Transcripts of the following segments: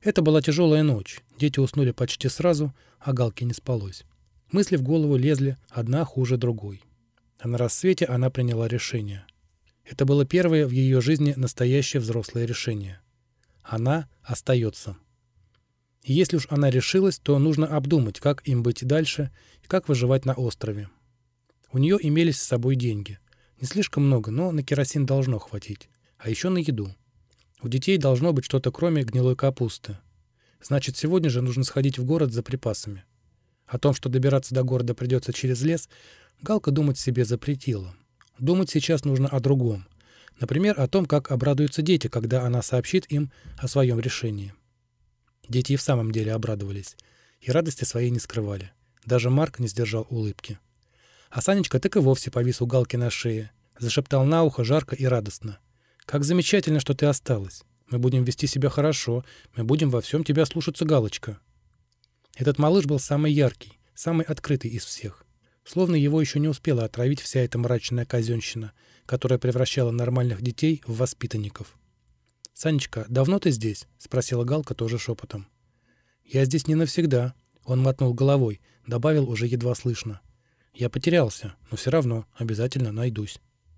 Это была тяжелая ночь. Дети уснули почти сразу, а Галке не спалось. Мысли в голову лезли одна хуже другой. А на рассвете она приняла решение. Это было первое в ее жизни настоящее взрослое решение. Она остается. И если уж она решилась, то нужно обдумать, как им быть дальше и как выживать на острове. У нее имелись с собой деньги. Не слишком много, но на керосин должно хватить. А еще на еду. У детей должно быть что-то кроме гнилой капусты. Значит, сегодня же нужно сходить в город за припасами. О том, что добираться до города придется через лес, Галка думать себе запретила. Думать сейчас нужно о другом. Например, о том, как обрадуются дети, когда она сообщит им о своем решении. Дети и в самом деле обрадовались. И радости своей не скрывали. Даже Марк не сдержал улыбки. А Санечка так и вовсе повис у Галки на шее. Зашептал на ухо жарко и радостно. «Как замечательно, что ты осталась. Мы будем вести себя хорошо. Мы будем во всем тебя слушаться, Галочка». Этот малыш был самый яркий, самый открытый из всех. Словно его еще не успела отравить вся эта мрачная казенщина, которая превращала нормальных детей в воспитанников. «Санечка, давно ты здесь?» — спросила Галка тоже шепотом. «Я здесь не навсегда», — он мотнул головой, добавил уже едва слышно. «Я потерялся, но все равно обязательно найдусь».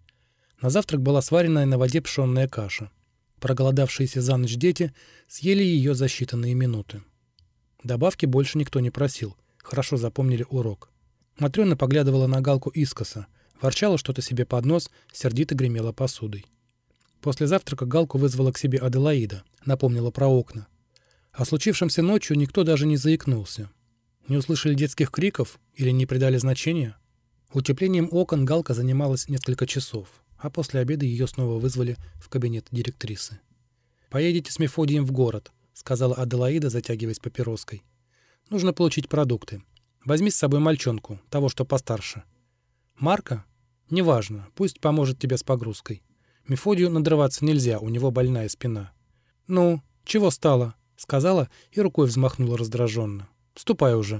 На завтрак была сваренная на воде пшенная каша. Проголодавшиеся за ночь дети съели ее за считанные минуты. Добавки больше никто не просил, хорошо запомнили урок. Матрена поглядывала на Галку искоса, ворчала что-то себе под нос, сердито гремела посудой. После завтрака Галку вызвала к себе Аделаида, напомнила про окна. О случившемся ночью никто даже не заикнулся. Не услышали детских криков или не придали значения? Утеплением окон Галка занималась несколько часов, а после обеда ее снова вызвали в кабинет директрисы. «Поедете с Мефодием в город», — сказала Аделаида, затягиваясь папироской. «Нужно получить продукты. Возьми с собой мальчонку, того, что постарше. Марка? Неважно, пусть поможет тебе с погрузкой. Мефодию надрываться нельзя, у него больная спина». «Ну, чего стало?» — сказала и рукой взмахнула раздраженно. «Ступай уже».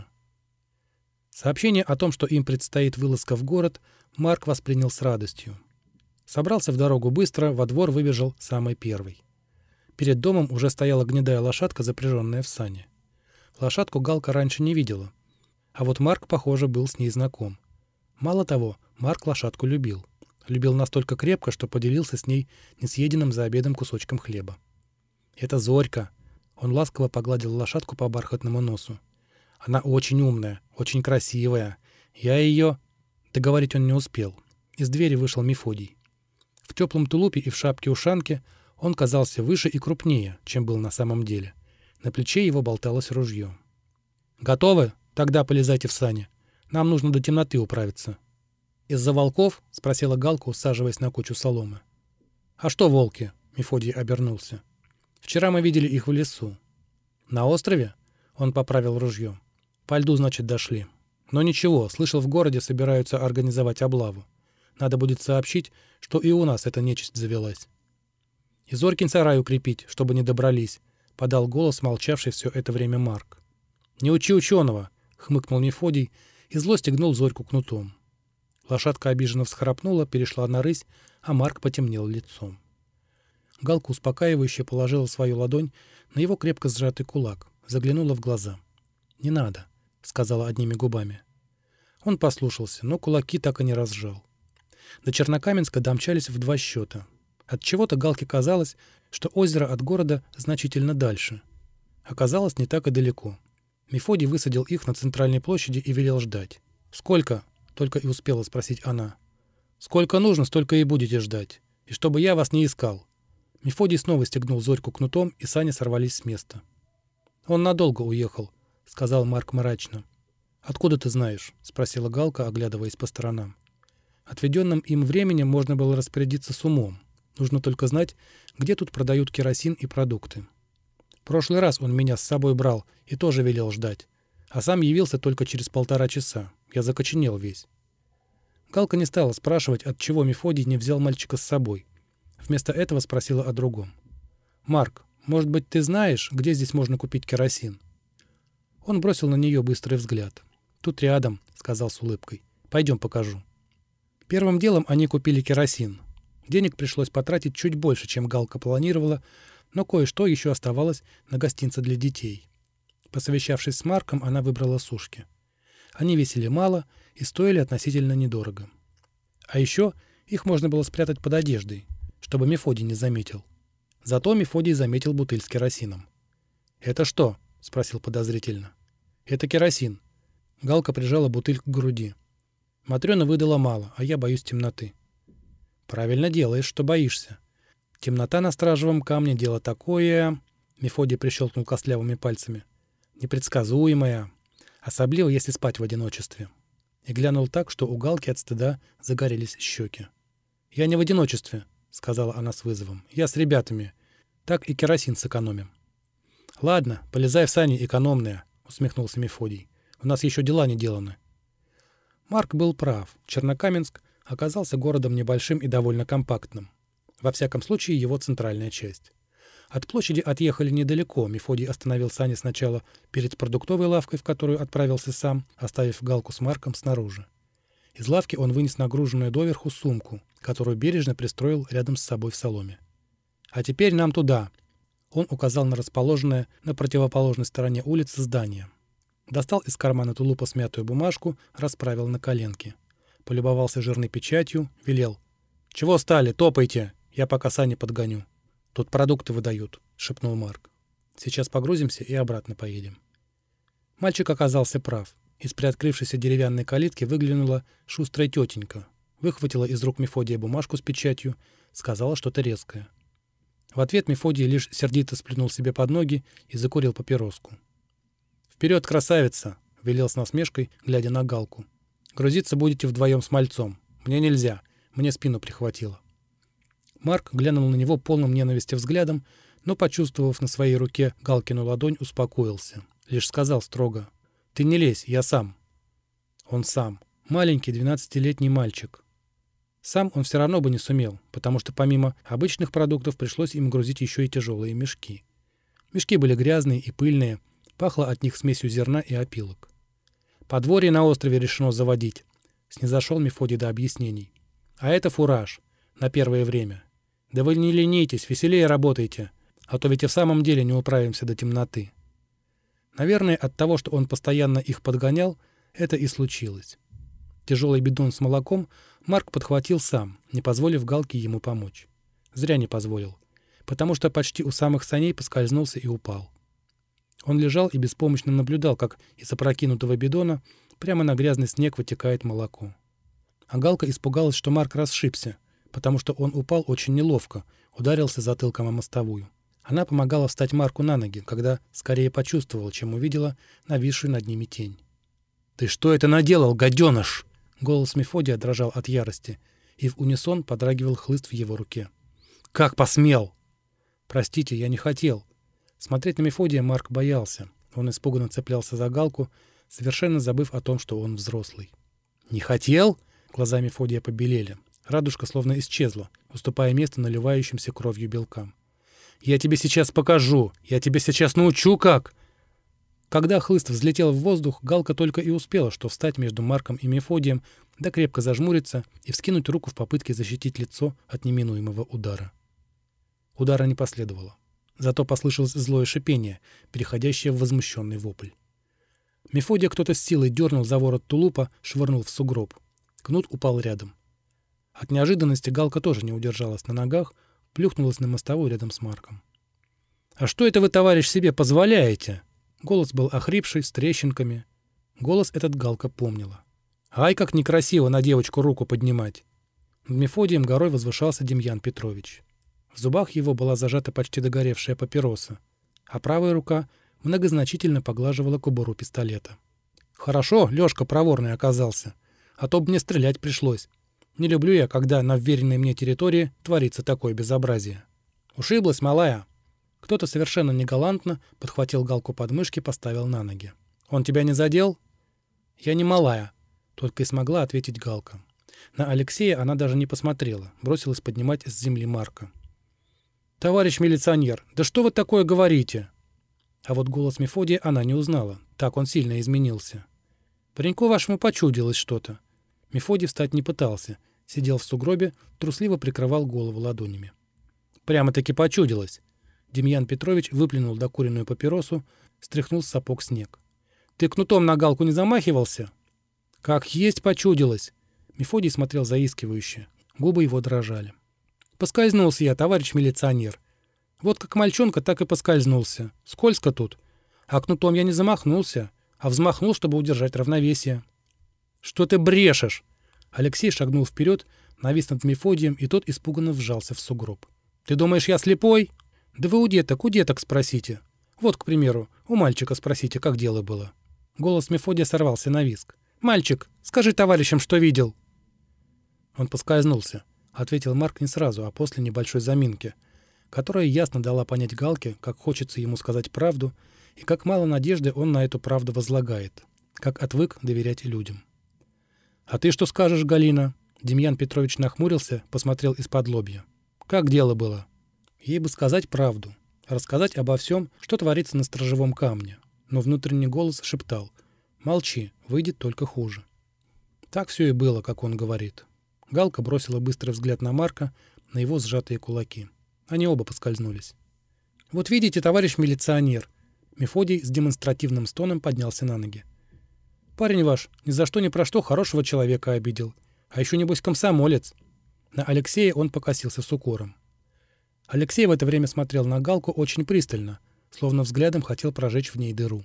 Сообщение о том, что им предстоит вылазка в город, Марк воспринял с радостью. Собрался в дорогу быстро, во двор выбежал самый первый. Перед домом уже стояла гнедая лошадка, запряженная в сани. Лошадку Галка раньше не видела. А вот Марк, похоже, был с ней знаком. Мало того, Марк лошадку любил. Любил настолько крепко, что поделился с ней несъеденным за обедом кусочком хлеба. «Это Зорька». Он ласково погладил лошадку по бархатному носу. «Она очень умная, очень красивая. Я ее...» Договорить он не успел. Из двери вышел Мефодий. В теплом тулупе и в шапке-ушанке он казался выше и крупнее, чем был на самом деле. На плече его болталось ружье. «Готовы? Тогда полезайте в сани. Нам нужно до темноты управиться». «Из-за волков?» — спросила Галка, усаживаясь на кучу соломы. «А что волки?» — Мефодий обернулся. «Вчера мы видели их в лесу». «На острове?» — он поправил ружье. «По льду, значит, дошли. Но ничего, слышал, в городе собираются организовать облаву. Надо будет сообщить, что и у нас эта нечисть завелась». «И Зорькин сарай укрепить, чтобы не добрались», — подал голос молчавший все это время Марк. «Не учи ученого», — хмыкнул Мефодий и зло стегнул Зорьку кнутом. Лошадка обиженно всхрапнула, перешла на рысь, а Марк потемнел лицом. Галка успокаивающе положила свою ладонь на его крепко сжатый кулак, заглянула в глаза. «Не надо», — сказала одними губами. Он послушался, но кулаки так и не разжал. До Чернокаменска домчались в 2 счета. Отчего-то Галке казалось, что озеро от города значительно дальше. Оказалось, не так и далеко. Мефодий высадил их на центральной площади и велел ждать. «Сколько?» — только и успела спросить она. «Сколько нужно, столько и будете ждать. И чтобы я вас не искал». Мефодий снова стегнул Зорьку кнутом, и сани сорвались с места. «Он надолго уехал», — сказал Марк мрачно. «Откуда ты знаешь?» — спросила Галка, оглядываясь по сторонам. Отведенным им временем можно было распорядиться с умом. Нужно только знать, где тут продают керосин и продукты. В прошлый раз он меня с собой брал и тоже велел ждать. А сам явился только через 1,5 часа. Я закоченел весь. Галка не стала спрашивать, отчего Мефодий не взял мальчика с собой. Вместо этого спросила о другом. «Марк, может быть, ты знаешь, где здесь можно купить керосин?» Он бросил на нее быстрый взгляд. «Тут рядом», — сказал с улыбкой. «Пойдем покажу». Первым делом они купили керосин. Денег пришлось потратить чуть больше, чем Галка планировала, но кое-что еще оставалось на гостинце для детей. Посовещавшись с Марком, она выбрала сушки. Они весили мало и стоили относительно недорого. А еще их можно было спрятать под одеждой, чтобы Мефодий не заметил. Зато Мефодий заметил бутыль с керосином. «Это что?» — спросил подозрительно. «Это керосин». Галка прижала бутыль к груди. «Матрена выдала мало, а я боюсь темноты». «Правильно делаешь, что боишься. Темнота на стражевом камне — дело такое...» Мефодий прищелкнул костлявыми пальцами. «Непредсказуемое. Особливо, если спать в одиночестве». И глянул так, что у Галки от стыда загорелись щеки. «Я не в одиночестве», — сказала она с вызовом. «Я с ребятами. Так и керосин сэкономим». «Ладно, полезай в сани, экономные», — усмехнулся Мефодий. «У нас еще дела не деланы». Марк был прав. Чернокаменск оказался городом небольшим и довольно компактным. Во всяком случае, его центральная часть. От площади отъехали недалеко. Мефодий остановил сани сначала перед продуктовой лавкой, в которую отправился сам, оставив Галку с Марком снаружи. Из лавки он вынес нагруженную доверху сумку, которую бережно пристроил рядом с собой в соломе. «А теперь нам туда!» Он указал на расположенное на противоположной стороне улицы здание. Достал из кармана тулупа смятую бумажку, расправил на коленке. Полюбовался жирной печатью, велел. «Чего стали? Топайте! Я пока сани подгоню». «Тут продукты выдают», — шепнул Марк. «Сейчас погрузимся и обратно поедем». Мальчик оказался прав. Из приоткрывшейся деревянной калитки выглянула шустрая тетенька. Выхватила из рук Мефодия бумажку с печатью, сказала что-то резкое. В ответ Мефодий лишь сердито сплюнул себе под ноги и закурил папироску. «Вперед, красавица!» — велел с насмешкой, глядя на Галку. «Грузиться будете вдвоем с мальцом. Мне нельзя. Мне спину прихватило». Марк глянул на него полным ненависти взглядом, но, почувствовав на своей руке Галкину ладонь, успокоился. Лишь сказал строго: «Ты не лезь, я сам». Он сам. Маленький 12-летний мальчик. Сам он все равно бы не сумел, потому что помимо обычных продуктов пришлось им грузить еще и тяжелые мешки. Мешки были грязные и пыльные, пахло от них смесью зерна и опилок. «Подворье на острове решено заводить», — снизошел Мефодий до объяснений. «А это фураж. На первое время. Да вы не ленитесь, веселее работайте, а то ведь и в самом деле не управимся до темноты». Наверное, от того, что он постоянно их подгонял, это и случилось. Тяжелый бидон с молоком Марк подхватил сам, не позволив Галке ему помочь. Зря не позволил, потому что почти у самых саней поскользнулся и упал. Он лежал и беспомощно наблюдал, как из опрокинутого бидона прямо на грязный снег вытекает молоко. А Галка испугалась, что Марк расшибся, потому что он упал очень неловко, ударился затылком о мостовую. Она помогала встать Марку на ноги, когда скорее почувствовала, чем увидела нависшую над ними тень. «Ты что это наделал, гаденыш?» Голос Мефодия дрожал от ярости, и в унисон подрагивал хлыст в его руке. «Как посмел?» «Простите, я не хотел». Смотреть на Мефодия Марк боялся. Он испуганно цеплялся за Галку, совершенно забыв о том, что он взрослый. «Не хотел?» Глаза Мефодия побелели. Радужка словно исчезла, уступая место наливающимся кровью белкам. «Я тебе сейчас покажу! Я тебе сейчас научу, как!» Когда хлыст взлетел в воздух, Галка только и успела, что встать между Марком и Мефодием, да крепко зажмуриться и вскинуть руку в попытке защитить лицо от неминуемого удара. Удара не последовало. Зато послышалось злое шипение, переходящее в возмущенный вопль. Мефодия кто-то с силой дернул за ворот тулупа, швырнул в сугроб. Кнут упал рядом. От неожиданности Галка тоже не удержалась на ногах, плюхнулась на мостовую рядом с Марком. «А что это вы, товарищ, себе позволяете?» Голос был охрипший, с трещинками. Голос этот Галка помнила. «Ай, как некрасиво на девочку руку поднимать!» Над Мефодием горой возвышался Демьян Петрович. В зубах его была зажата почти догоревшая папироса, а правая рука многозначительно поглаживала кобуру пистолета. «Хорошо, Лёшка проворный оказался, а то бы мне стрелять пришлось. Не люблю я, когда на вверенной мне территории творится такое безобразие. Ушиблась, малая?» Кто-то совершенно негалантно подхватил Галку под мышки, поставил на ноги. «Он тебя не задел?» «Я не малая», — только и смогла ответить Галка. На Алексея она даже не посмотрела, бросилась поднимать с земли Марка. «Товарищ милиционер, да что вы такое говорите?» А вот голос Мефодия она не узнала, так он сильно изменился. «Пареньку вашему почудилось что-то». Мефодий встать не пытался, сидел в сугробе, трусливо прикрывал голову ладонями. «Прямо-таки почудилось. Демьян Петрович выплюнул докуренную папиросу, стряхнул с сапог снег. «Ты кнутом на Галку не замахивался?» «Как есть почудилось!» Мефодий смотрел заискивающе. Губы его дрожали. «Поскользнулся я, товарищ милиционер. Вот как мальчонка, так и поскользнулся. Скользко тут. А кнутом я не замахнулся, а взмахнул, чтобы удержать равновесие». «Что ты брешешь?» Алексей шагнул вперед, навис над Мефодием, и тот испуганно вжался в сугроб. «Ты думаешь, я слепой?» «Да вы у деток спросите. Вот, к примеру, у мальчика спросите, как дело было». Голос Мефодия сорвался на визг. «Мальчик, скажи товарищам, что видел». «Он поскользнулся», — ответил Марк не сразу, а после небольшой заминки, которая ясно дала понять Галке, как хочется ему сказать правду и как мало надежды он на эту правду возлагает, как отвык доверять людям. «А ты что скажешь, Галина?» Демьян Петрович нахмурился, посмотрел из-под лобья. «Как дело было?» Ей бы сказать правду, рассказать обо всем, что творится на сторожевом камне, но внутренний голос шептал: «Молчи, выйдет только хуже». Так все и было, как он говорит. Галка бросила быстрый взгляд на Марка, на его сжатые кулаки. Они оба поскользнулись. «Вот видите, товарищ милиционер!» Мефодий с демонстративным стоном поднялся на ноги. «Парень ваш ни за что ни про что хорошего человека обидел. А еще, небось, комсомолец». На Алексея он покосился с укором. Алексей в это время смотрел на Галку очень пристально, словно взглядом хотел прожечь в ней дыру.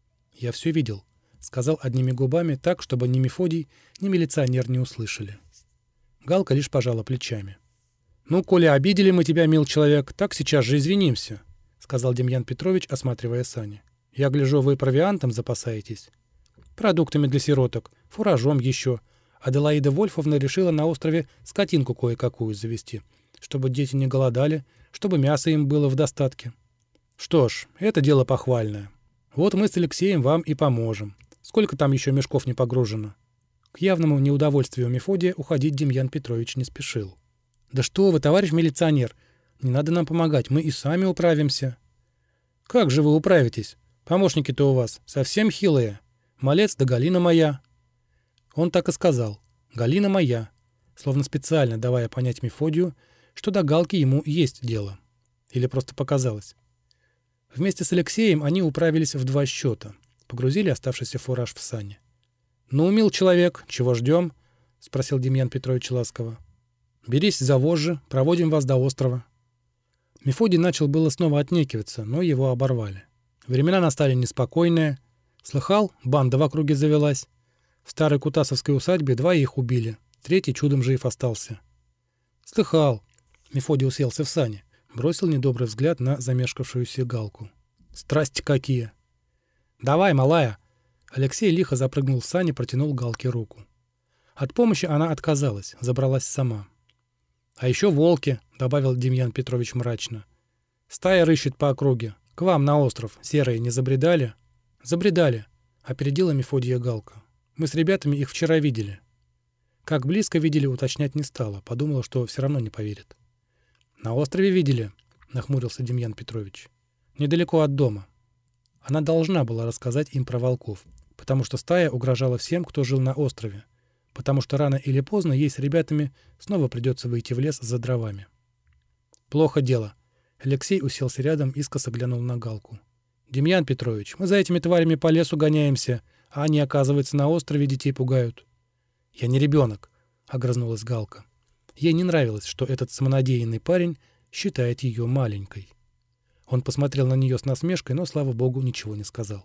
«Я все видел», — сказал одними губами так, чтобы ни Мефодий, ни милиционер не услышали. Галка лишь пожала плечами. «Ну, коли обидели мы тебя, мил человек, так сейчас же извинимся», — сказал Демьян Петрович, осматривая сани. «Я гляжу, вы провиантом запасаетесь. Продуктами для сироток, фуражом еще. Аделаида Вольфовна решила на острове скотинку кое-какую завести, чтобы дети не голодали, чтобы мясо им было в достатке. Что ж, это дело похвальное. Вот мы с Алексеем вам и поможем. Сколько там еще мешков не погружено?» К явному неудовольствию Мефодия уходить Демьян Петрович не спешил. «Да что вы, товарищ милиционер, не надо нам помогать, мы и сами управимся». «Как же вы управитесь? Помощники-то у вас совсем хилые. Малец да Галина моя». Он так и сказал: «Галина моя», словно специально давая понять Мефодию, что до Галки ему есть дело. Или просто показалось. Вместе с Алексеем они управились в 2 счета, погрузили оставшийся фураж в сани. «Ну, мил человек, чего ждем?» — спросил Демьян Петрович ласково. «Берись за вожжи, проводим вас до острова». Мефодий начал было снова отнекиваться, но его оборвали. Времена настали неспокойные. Слыхал, банда в округе завелась. В старой кутасовской усадьбе 2 их убили, 3-й чудом жив остался. «Слыхал». Мефодий уселся в сани, бросил недобрый взгляд на замешкавшуюся Галку. «Страсти какие!» «Давай, малая!» Алексей лихо запрыгнул в сани, протянул Галке руку. От помощи она отказалась, забралась сама. «А еще волки», — добавил Демьян Петрович мрачно. «Стая рыщет по округе. К вам на остров серые не забредали?» «Забредали», — опередила Мефодия Галка. «Мы с ребятами их вчера видели». Как близко видели, уточнять не стала, подумала, что все равно не поверит. «На острове видели», — нахмурился Демьян Петрович. «Недалеко от дома». Она должна была рассказать им про волков, потому что стая угрожала всем, кто жил на острове, потому что рано или поздно ей с ребятами снова придется выйти в лес за дровами. «Плохо дело». Алексей уселся рядом, искоса глянул на Галку. «Демьян Петрович, мы за этими тварями по лесу гоняемся, а они, оказывается, на острове детей пугают». «Я не ребенок», — огрызнулась Галка. Ей не нравилось, что этот самонадеянный парень считает ее маленькой. Он посмотрел на нее с насмешкой, но, слава богу, ничего не сказал.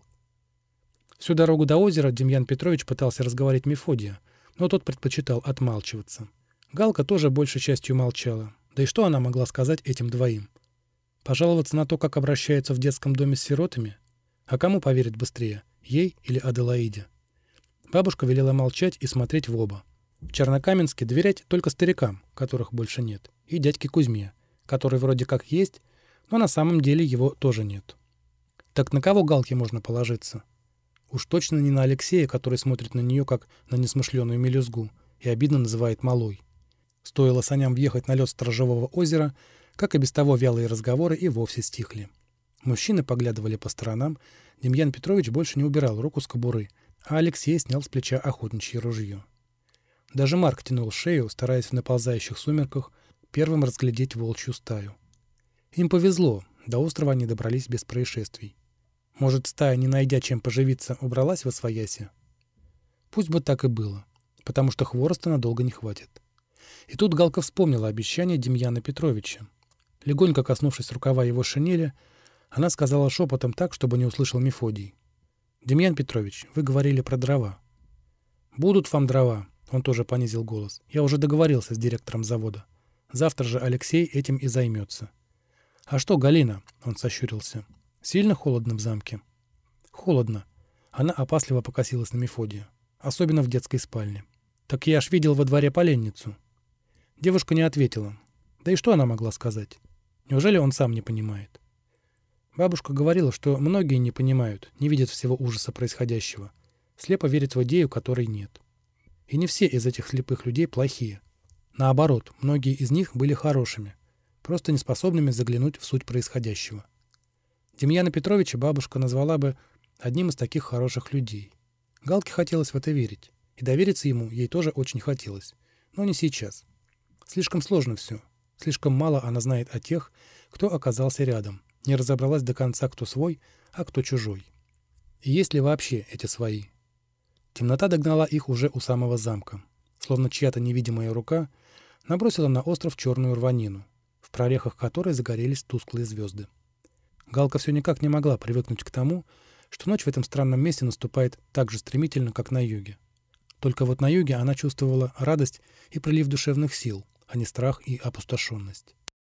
Всю дорогу до озера Демьян Петрович пытался разговорить Мефодия, но тот предпочитал отмалчиваться. Галка тоже большей частью молчала. Да и что она могла сказать этим 2? Пожаловаться на то, как обращаются в детском доме с сиротами? А кому поверит быстрее, ей или Аделаиде? Бабушка велела молчать и смотреть в оба. В Чернокаменске доверять только старикам, которых больше нет, и дядьке Кузьме, который вроде как есть, но на самом деле его тоже нет. Так на кого Галке можно положиться? Уж точно не на Алексея, который смотрит на нее как на несмышленую мелюзгу и обидно называет малой. Стоило саням въехать на лед Сторожевого озера, как и без того вялые разговоры и вовсе стихли. Мужчины поглядывали по сторонам, Демьян Петрович больше не убирал руку с кобуры, а Алексей снял с плеча охотничье ружье. Даже Марк тянул шею, стараясь в наползающих сумерках первым разглядеть волчью стаю. Им повезло, До острова они добрались без происшествий. Может, стая, не найдя чем поживиться, убралась восвояси? Пусть бы так и было, потому что хвороста надолго не хватит. И тут Галка вспомнила обещание Демьяна Петровича. Легонько коснувшись рукава его шинели, она сказала шепотом так, чтобы не услышал Мефодий. «Демьян Петрович, вы говорили про дрова». «Будут вам дрова», — он тоже понизил голос. «Я уже договорился с директором завода. Завтра же Алексей этим и займется». «А что, Галина?» — он сощурился. «Сильно холодно в замке?» «Холодно». Она опасливо покосилась на Мефодия. «Особенно в детской спальне». «Так я ж видел во дворе поленницу». Девушка не ответила. Да и что она могла сказать? Неужели он сам не понимает? Бабушка говорила, что многие не понимают, не видят всего ужаса происходящего. Слепо верят в идею, которой нет. И не все из этих слепых людей плохие. Наоборот, многие из них были хорошими, просто неспособными заглянуть в суть происходящего. Демьяна Петровича бабушка назвала бы одним из таких хороших людей. Галке хотелось в это верить, и довериться ему ей тоже очень хотелось, но не сейчас. Слишком сложно все, слишком мало она знает о тех, кто оказался рядом, не разобралась до конца, кто свой, а кто чужой. И есть ли вообще эти свои? Темнота догнала их уже у самого замка, словно чья-то невидимая рука набросила на остров черную рванину, в прорехах которой загорелись тусклые звезды. Галка все никак не могла привыкнуть к тому, что ночь в этом странном месте наступает так же стремительно, как на юге. Только вот на юге она чувствовала радость и прилив душевных сил, а не страх и опустошенность.